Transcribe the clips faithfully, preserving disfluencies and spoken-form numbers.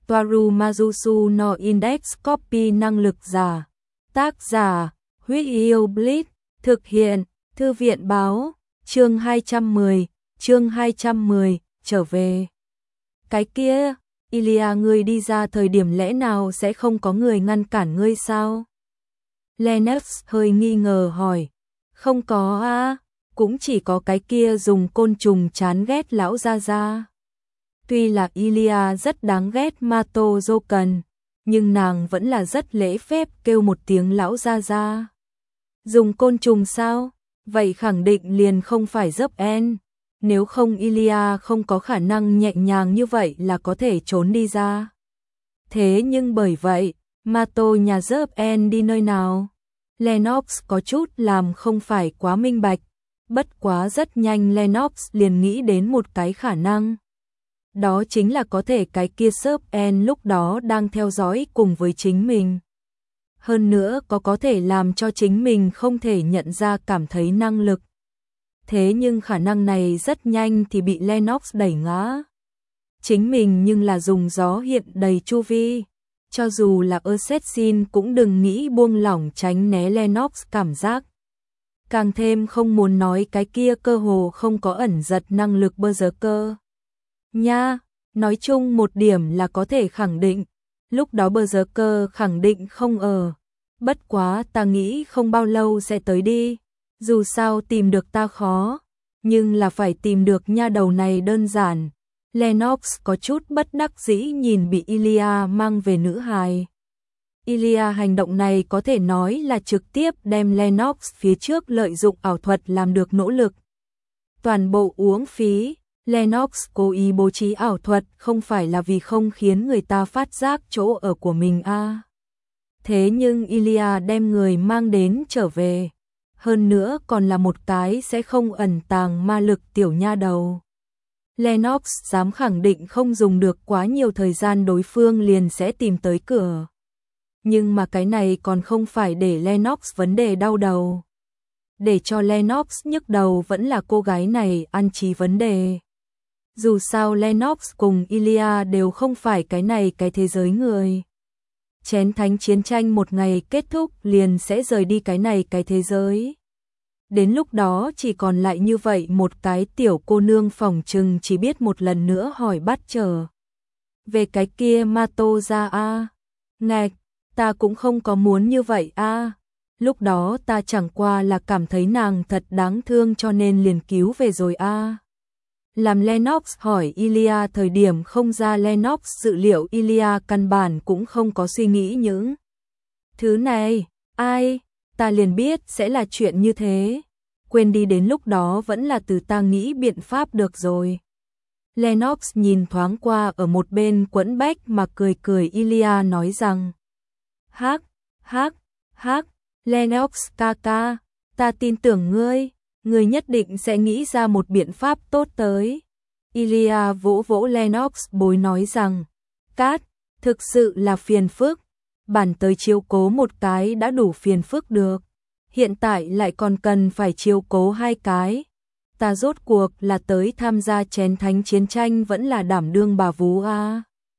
Toaru Majusu no Index Copy năng lực giả. Tác giả, Huyết Yêu Blitz, thực hiện, Thư viện báo, chương hai trăm mười, chương hai trăm mười, trở về. Cái kia, Ilya ngươi đi ra thời điểm lẽ nào sẽ không có người ngăn cản ngươi sao? Lennox hơi nghi ngờ hỏi. Không có a, cũng chỉ có cái kia dùng côn trùng chán ghét lão gia gia. Tuy là Ilya rất đáng ghét Mato Joken, nhưng nàng vẫn là rất lễ phép kêu một tiếng lão gia gia. Dùng côn trùng sao? Vậy khẳng định liền không phải dấp en. Nếu không Ilya không có khả năng nhẹ nhàng như vậy là có thể trốn đi ra. Thế nhưng bởi vậy, Mato nhà dấp en đi nơi nào? Lennox có chút làm không phải quá minh bạch. Bất quá rất nhanh Lennox liền nghĩ đến một cái khả năng. Đó chính là có thể cái kia dấp en lúc đó đang theo dõi cùng với chính mình. Hơn nữa có có thể làm cho chính mình không thể nhận ra cảm thấy năng lực. Thế nhưng khả năng này rất nhanh thì bị Lennox đẩy ngã. Chính mình nhưng là dùng gió hiện đầy chu vi. Cho dù là Assassin cũng đừng nghĩ buông lỏng tránh né Lennox cảm giác. Càng thêm không muốn nói cái kia cơ hồ không có ẩn giật năng lực Berserker. Nha, nói chung một điểm là có thể khẳng định. Lúc đó Berserker khẳng định không ở. Bất quá ta nghĩ không bao lâu sẽ tới đi. Dù sao tìm được ta khó, nhưng là phải tìm được nha đầu này đơn giản. Lennox có chút bất đắc dĩ nhìn bị Ilya mang về nữ hài. Ilya hành động này có thể nói là trực tiếp đem Lennox phía trước lợi dụng ảo thuật làm được nỗ lực. Toàn bộ uổng phí, Lennox cố ý bố trí ảo thuật không phải là vì không khiến người ta phát giác chỗ ở của mình a. À. Thế nhưng Ilya đem người mang đến trở về. Hơn nữa còn là một cái sẽ không ẩn tàng ma lực tiểu nha đầu. Lennox dám khẳng định không dùng được quá nhiều thời gian đối phương liền sẽ tìm tới cửa. Nhưng mà cái này còn không phải để Lennox vấn đề đau đầu. Để cho Lennox nhức đầu vẫn là cô gái này ăn trí vấn đề. Dù sao Lennox cùng Ilya đều không phải cái này cái thế giới người. Chén thánh chiến tranh một ngày kết thúc liền sẽ rời đi cái này cái thế giới. Đến lúc đó chỉ còn lại như vậy một cái tiểu cô nương phỏng chừng chỉ biết một lần nữa hỏi bắt trở. Về cái kia Mato ra a. Ngạch, ta cũng không có muốn như vậy a. Lúc đó ta chẳng qua là cảm thấy nàng thật đáng thương cho nên liền cứu về rồi a. Làm Lennox hỏi Ilya thời điểm không ra Lennox dự liệu Ilya căn bản cũng không có suy nghĩ những thứ này. Ai, ta liền biết sẽ là chuyện như thế. Quên đi đến lúc đó vẫn là từ ta nghĩ biện pháp được rồi. Lennox nhìn thoáng qua ở một bên quẫn bách mà cười cười Ilya nói rằng. Hắc, hắc, hắc, Lennox ca ca, ta tin tưởng ngươi. Người nhất định sẽ nghĩ ra một biện pháp tốt tới. Ilya vỗ vỗ Lennox bối nói rằng, Cát, thực sự là phiền phức. Bản tới chiếu cố một cái đã đủ phiền phức được. Hiện tại lại còn cần phải chiếu cố hai cái. Ta rốt cuộc là tới tham gia chén thánh chiến tranh vẫn là đảm đương bà vú a.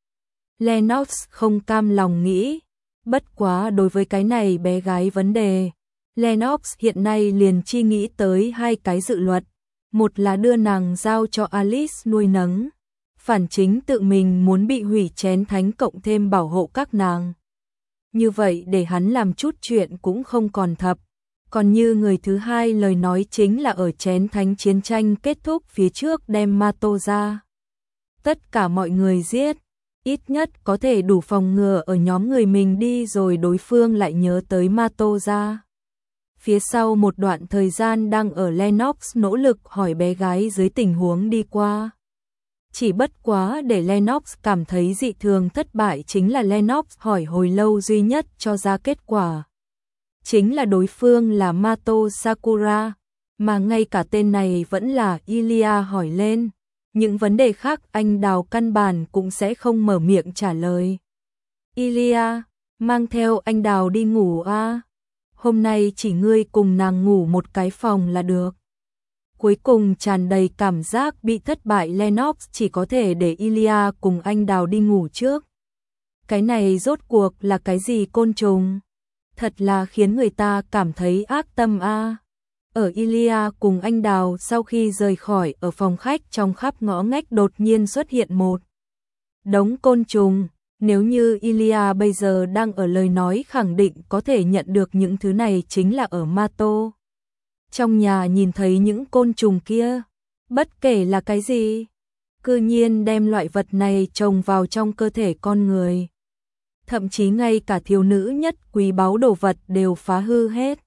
Lennox không cam lòng nghĩ. Bất quá đối với cái này bé gái vấn đề. Lennox hiện nay liền chi nghĩ tới hai cái dự luật. Một là đưa nàng giao cho Alice nuôi nấng. Phản chính tự mình muốn bị hủy chén thánh cộng thêm bảo hộ các nàng. Như vậy để hắn làm chút chuyện cũng không còn thập. Còn như người thứ hai lời nói chính là ở chén thánh chiến tranh kết thúc phía trước đem Mato ra. Tất cả mọi người giết. Ít nhất có thể đủ phòng ngừa ở nhóm người mình đi rồi đối phương lại nhớ tới Mato ra. Phía sau một đoạn thời gian đang ở Lennox nỗ lực hỏi bé gái dưới tình huống đi qua. Chỉ bất quá để Lennox cảm thấy dị thường thất bại chính là Lennox hỏi hồi lâu duy nhất cho ra kết quả. Chính là đối phương là Mato Sakura, mà ngay cả tên này vẫn là Ilya hỏi lên. Những vấn đề khác anh Đào căn bản cũng sẽ không mở miệng trả lời. Ilya, mang theo anh Đào đi ngủ a. Hôm nay chỉ ngươi cùng nàng ngủ một cái phòng là được. Cuối cùng tràn đầy cảm giác bị thất bại Lennox chỉ có thể để Ilya cùng anh Đào đi ngủ trước. Cái này rốt cuộc là cái gì côn trùng? Thật là khiến người ta cảm thấy ác tâm a. Ở Ilia cùng anh Đào sau khi rời khỏi ở phòng khách, trong khắp ngõ ngách đột nhiên xuất hiện một đống côn trùng. Nếu như Ilia bây giờ đang ở, lời nói khẳng định có thể nhận được những thứ này chính là ở Mato. Trong nhà nhìn thấy những côn trùng kia, bất kể là cái gì, cư nhiên đem loại vật này trồng vào trong cơ thể con người. Thậm chí ngay cả thiếu nữ nhất quý báu đồ vật đều phá hư hết.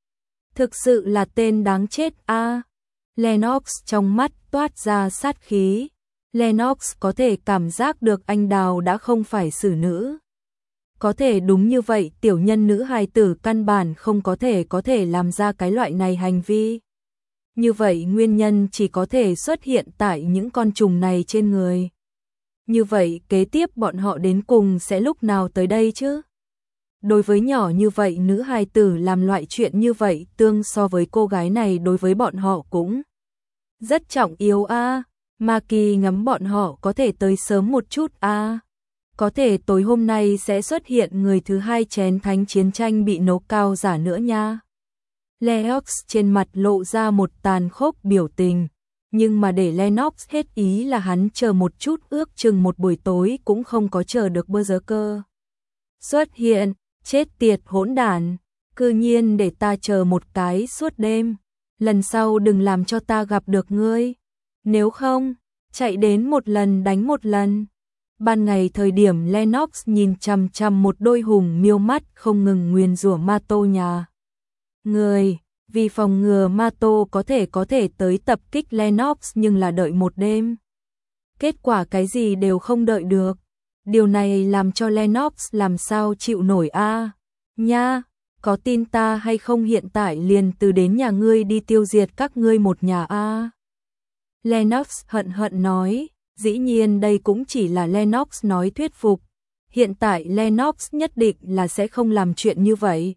Thực sự là tên đáng chết a. À, Lennox trong mắt toát ra sát khí. Lennox có thể cảm giác được anh Đào đã không phải xử nữ. Có thể đúng như vậy, tiểu nhân nữ hài tử căn bản không có thể có thể làm ra cái loại này hành vi. Như vậy nguyên nhân chỉ có thể xuất hiện tại những con trùng này trên người. Như vậy kế tiếp bọn họ đến cùng sẽ lúc nào tới đây chứ? Đối với nhỏ như vậy nữ hài tử làm loại chuyện như vậy, tương so với cô gái này đối với bọn họ cũng rất trọng yếu a. À. Maki ngắm bọn họ có thể tới sớm một chút a. À. Có thể tối hôm nay sẽ xuất hiện người thứ hai chén thánh chiến tranh bị nấu cao giả nữa nha. Leox trên mặt lộ ra một tàn khốc biểu tình, nhưng mà để Lennox hết ý là hắn chờ một chút, ước chừng một buổi tối cũng không có chờ được Berserker xuất hiện. Chết tiệt hỗn đản, cư nhiên để ta chờ một cái suốt đêm, lần sau đừng làm cho ta gặp được ngươi, nếu không, chạy đến một lần đánh một lần. Ban ngày thời điểm Lennox nhìn chằm chằm một đôi hùng miêu mắt không ngừng nguyền rủa Mato nhà người, vì phòng ngừa Mato có thể có thể tới tập kích Lennox, nhưng là đợi một đêm. Kết quả cái gì đều không đợi được. Điều này làm cho Lennox làm sao chịu nổi a. À, nha, có tin ta hay không hiện tại liền từ đến nhà ngươi đi tiêu diệt các ngươi một nhà a. À. Lennox hận hận nói, dĩ nhiên đây cũng chỉ là Lennox nói thuyết phục. Hiện tại Lennox nhất định là sẽ không làm chuyện như vậy.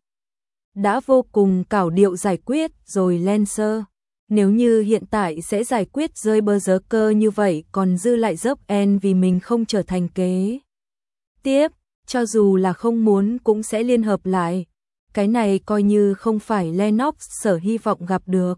Đã vô cùng cảo điệu giải quyết rồi Lancer. Nếu như hiện tại sẽ giải quyết rơi Berserker như vậy, còn dư lại dốc en vì mình không trở thành kế tiếp, cho dù là không muốn cũng sẽ liên hợp lại. Cái này coi như không phải Lennox sở hy vọng gặp được.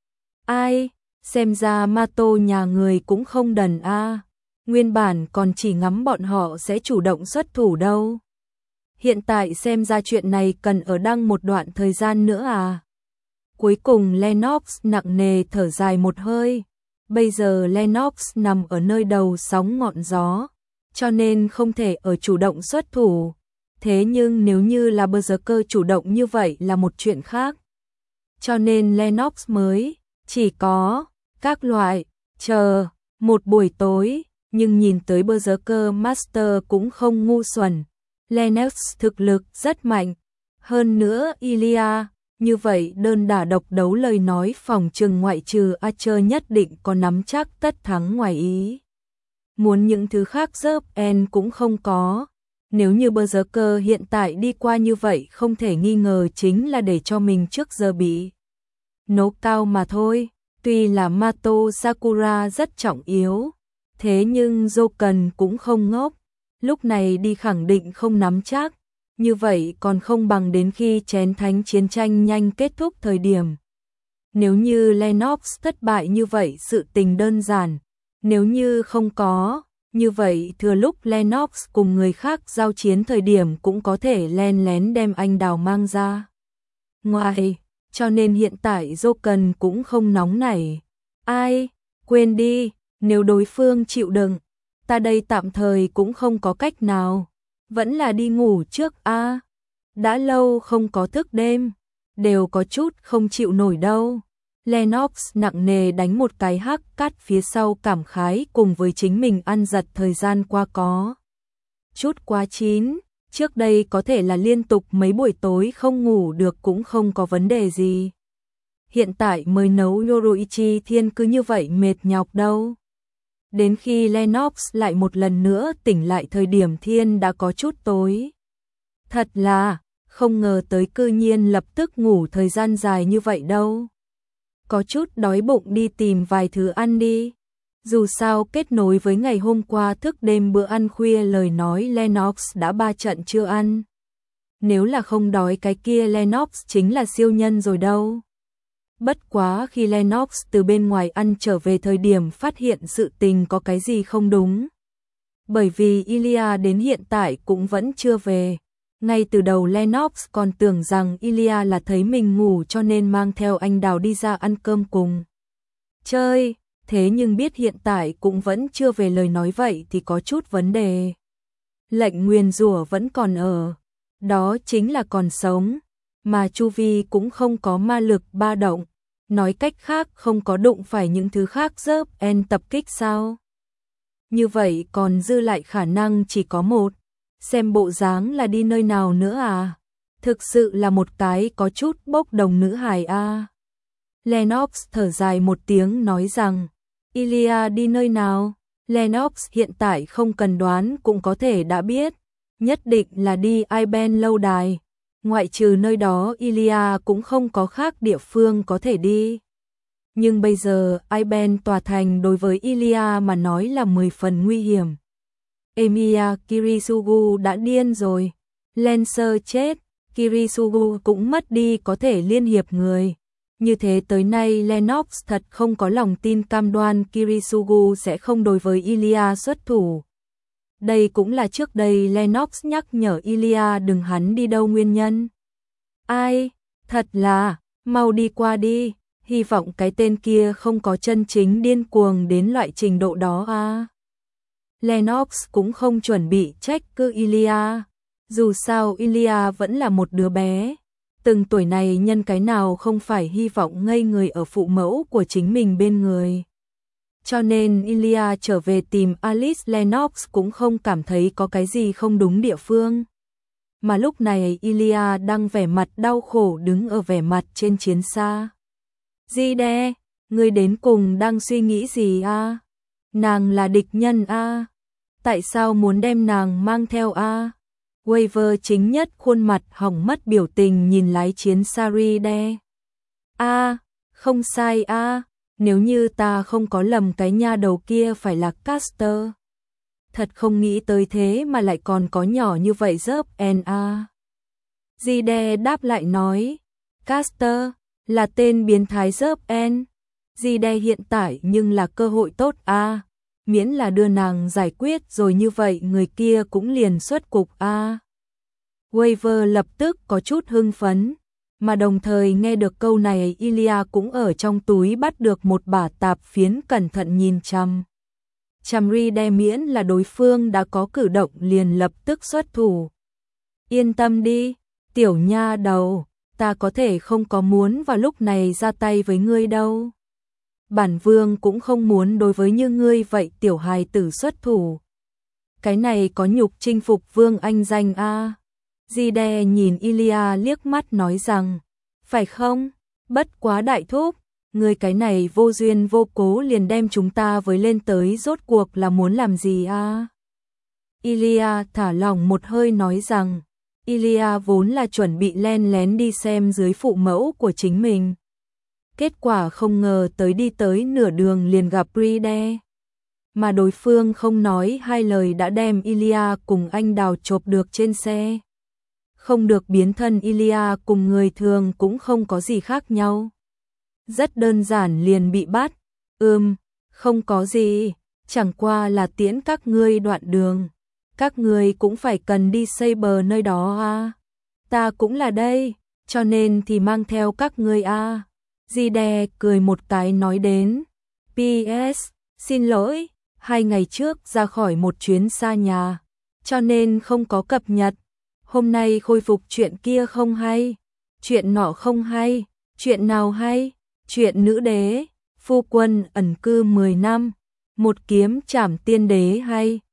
Ai, xem ra Mato nhà người cũng không đần a. À. Nguyên bản còn chỉ ngắm bọn họ sẽ chủ động xuất thủ đâu. Hiện tại xem ra chuyện này cần ở đăng một đoạn thời gian nữa à. Cuối cùng Lennox nặng nề thở dài một hơi. Bây giờ Lennox nằm ở nơi đầu sóng ngọn gió, cho nên không thể ở chủ động xuất thủ. Thế nhưng nếu như là Berserker chủ động như vậy là một chuyện khác. Cho nên Lennox mới chỉ có các loại chờ một buổi tối, nhưng nhìn tới Berserker Master cũng không ngu xuẩn. Lennox thực lực rất mạnh. Hơn nữa Ilia, như vậy đơn đả độc đấu lời nói phòng trừng ngoại trừ Archer nhất định có nắm chắc tất thắng ngoài ý. Muốn những thứ khác dớp en cũng không có. Nếu như Berserker hiện tại đi qua như vậy, không thể nghi ngờ chính là để cho mình trước giờ bị nấu cao mà thôi. Tuy là Mato Sakura rất trọng yếu, thế nhưng Joken cũng không ngốc. Lúc này đi khẳng định không nắm chắc. Như vậy còn không bằng đến khi chén thánh chiến tranh nhanh kết thúc thời điểm. Nếu như Lennox thất bại như vậy sự tình đơn giản. Nếu như không có, như vậy thừa lúc Lennox cùng người khác giao chiến thời điểm cũng có thể len lén đem anh Đào mang ra ngoài. Cho nên hiện tại Joken cũng không nóng nảy. Ai, quên đi, nếu đối phương chịu đựng, ta đây tạm thời cũng không có cách nào. Vẫn là đi ngủ trước a. À, đã lâu không có thức đêm, đều có chút không chịu nổi đâu. Lennox nặng nề đánh một cái hắc cát phía sau, cảm khái cùng với chính mình ăn giật thời gian qua có chút quá chín. Trước đây có thể là liên tục mấy buổi tối không ngủ được cũng không có vấn đề gì. Hiện tại mới nấu Yoruichi Thiên cứ như vậy mệt nhọc đâu. Đến khi Lennox lại một lần nữa tỉnh lại thời điểm thiên đã có chút tối. Thật là, không ngờ tới cư nhiên lập tức ngủ thời gian dài như vậy đâu. Có chút đói bụng, đi tìm vài thứ ăn đi. Dù sao kết nối với ngày hôm qua thức đêm bữa ăn khuya lời nói Lennox đã ba trận chưa ăn. Nếu là không đói cái kia Lennox chính là siêu nhân rồi đâu. Bất quá khi Lennox từ bên ngoài ăn trở về thời điểm phát hiện sự tình có cái gì không đúng. Bởi vì Ilya đến hiện tại cũng vẫn chưa về. Ngay từ đầu Lennox còn tưởng rằng Ilya là thấy mình ngủ cho nên mang theo anh Đào đi ra ăn cơm cùng chơi, thế nhưng biết hiện tại cũng vẫn chưa về lời nói vậy thì có chút vấn đề. Lệnh nguyền rủa vẫn còn ở, đó chính là còn sống, mà chu vi cũng không có ma lực ba động, nói cách khác không có đụng phải những thứ khác dớp en tập kích sao? Như vậy còn dư lại khả năng chỉ có một, xem bộ dáng là đi nơi nào nữa à? Thực sự là một cái có chút bốc đồng nữ hài a. À. Lennox thở dài một tiếng nói rằng, Ilya đi nơi nào? Lennox hiện tại không cần đoán cũng có thể đã biết, nhất định là đi Iben lâu đài, ngoại trừ nơi đó Ilya cũng không có khác địa phương có thể đi. Nhưng bây giờ Iben tòa thành đối với Ilya mà nói là mười phần nguy hiểm. Emiya Kirisugu đã điên rồi, Lancer chết, Kirisugu cũng mất đi có thể liên hiệp người. Như thế tới nay Lennox thật không có lòng tin cam đoan Kirisugu sẽ không đối với Ilya xuất thủ. Đây cũng là trước đây Lennox nhắc nhở Ilya đừng hắn đi đâu nguyên nhân. Ai? Thật là, mau đi qua đi, hy vọng cái tên kia không có chân chính điên cuồng đến loại trình độ đó à. Lennox cũng không chuẩn bị trách cứ Ilya, dù sao Ilya vẫn là một đứa bé. Từng tuổi này nhân cái nào không phải hy vọng ngây người ở phụ mẫu của chính mình bên người. Cho nên Ilya trở về tìm Alice Lennox cũng không cảm thấy có cái gì không đúng địa phương. Mà lúc này Ilya đang vẻ mặt đau khổ đứng ở vẻ mặt trên chiến xa. Zide, ngươi đến cùng đang suy nghĩ gì a? Nàng là địch nhân a? Tại sao muốn đem nàng mang theo a? Waver chính nhất khuôn mặt hỏng mất biểu tình nhìn lái chiến Saride. A, không sai a, nếu như ta không có lầm cái nha đầu kia phải là Caster. Thật không nghĩ tới thế mà lại còn có nhỏ như vậy dớp en a. Zide đáp lại nói, Caster là tên biến thái dớp en. Zide hiện tại nhưng là cơ hội tốt a, miễn là đưa nàng giải quyết rồi như vậy người kia cũng liền xuất cục a. Waver lập tức có chút hưng phấn, mà đồng thời nghe được câu này Ilya cũng ở trong túi bắt được một bả tạp phiến cẩn thận nhìn chăm. Chamride miễn là đối phương đã có cử động liền lập tức xuất thủ. Yên tâm đi, tiểu nha đầu, ta có thể không có muốn vào lúc này ra tay với ngươi đâu. Bản vương cũng không muốn đối với như ngươi vậy tiểu hài tử xuất thủ. Cái này có nhục chinh phục vương anh danh a. Zide nhìn Ilya liếc mắt nói rằng, phải không? Bất quá đại thúc, ngươi cái này vô duyên vô cố liền đem chúng ta với lên tới rốt cuộc là muốn làm gì a? Ilya thả lỏng một hơi nói rằng, Ilya vốn là chuẩn bị len lén đi xem dưới phụ mẫu của chính mình. Kết quả không ngờ tới đi tới nửa đường liền gặp Ride. Mà đối phương không nói hai lời đã đem Ilya cùng anh Đào chộp được trên xe. Không được biến thân Ilya cùng người thường cũng không có gì khác nhau. Rất đơn giản liền bị bắt. Ừm, không có gì, chẳng qua là tiễn các ngươi đoạn đường. Các ngươi cũng phải cần đi xây bờ nơi đó à. Ta cũng là đây, cho nên thì mang theo các ngươi à. Zide cười một cái nói đến. pê ét, xin lỗi, hai ngày trước ra khỏi một chuyến xa nhà, cho nên không có cập nhật. Hôm nay khôi phục chuyện kia không hay, chuyện nọ không hay, chuyện nào hay, chuyện nữ đế, phu quân ẩn cư mười năm, một kiếm trảm tiên đế hay,